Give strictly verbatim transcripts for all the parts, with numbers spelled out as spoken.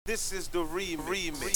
This is the remix.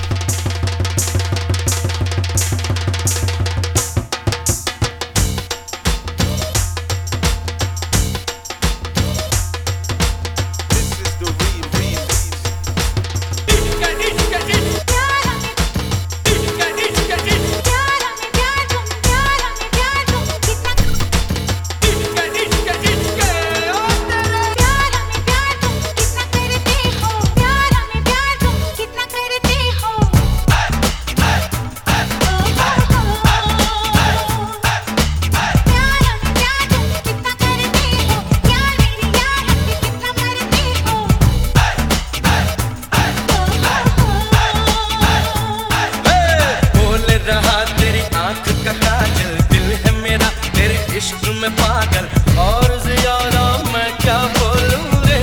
इश्क में पागल और ज्यादा मैं क्या बोलूं रे।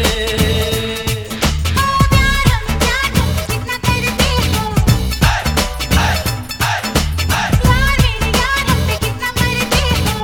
प्यार हम प्यार तुम कितना करते हो, यार मेरे यार हम पे कितना मरते हो।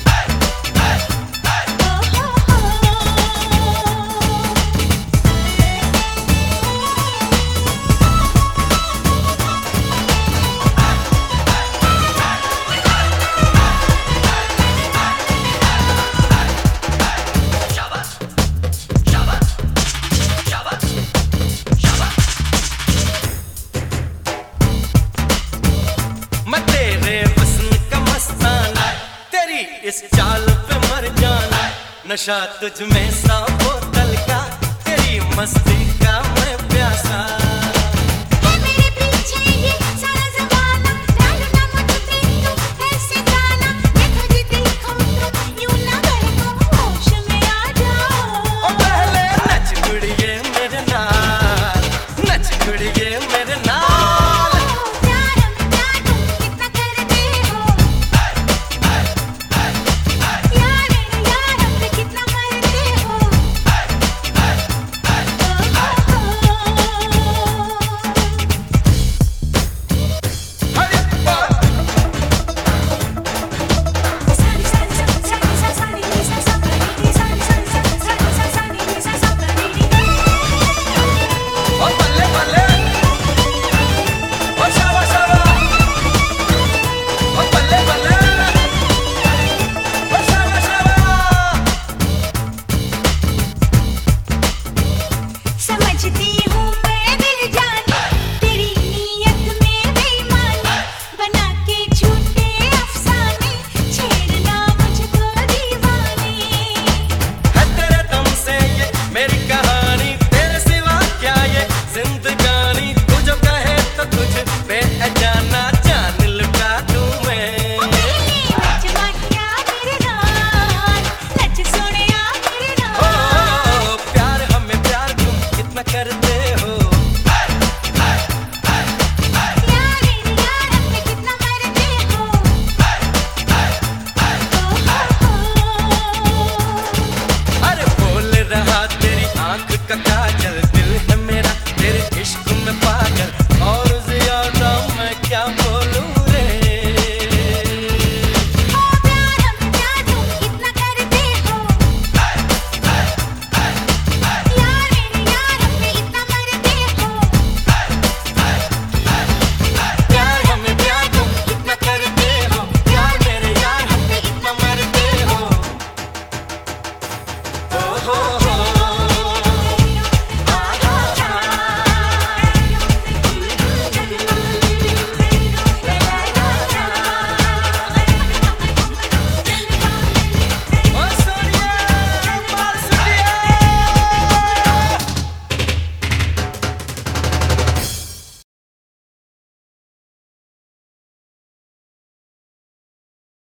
इस चाल पे मर जाना, नशा तुझ में सा बोतल का, तेरी मस्ती का मैं प्यासा। है मेरे पीछे ये सारा ज़माना, डालो ना मुझ पे तुम ऐसे गाना, देखो जी देखो तुम यूं ना बहको, होश में आ जाओ। ओ पहले नच गुड़िए मेरे नाल, नच गुड़िए मेरे नाल। करते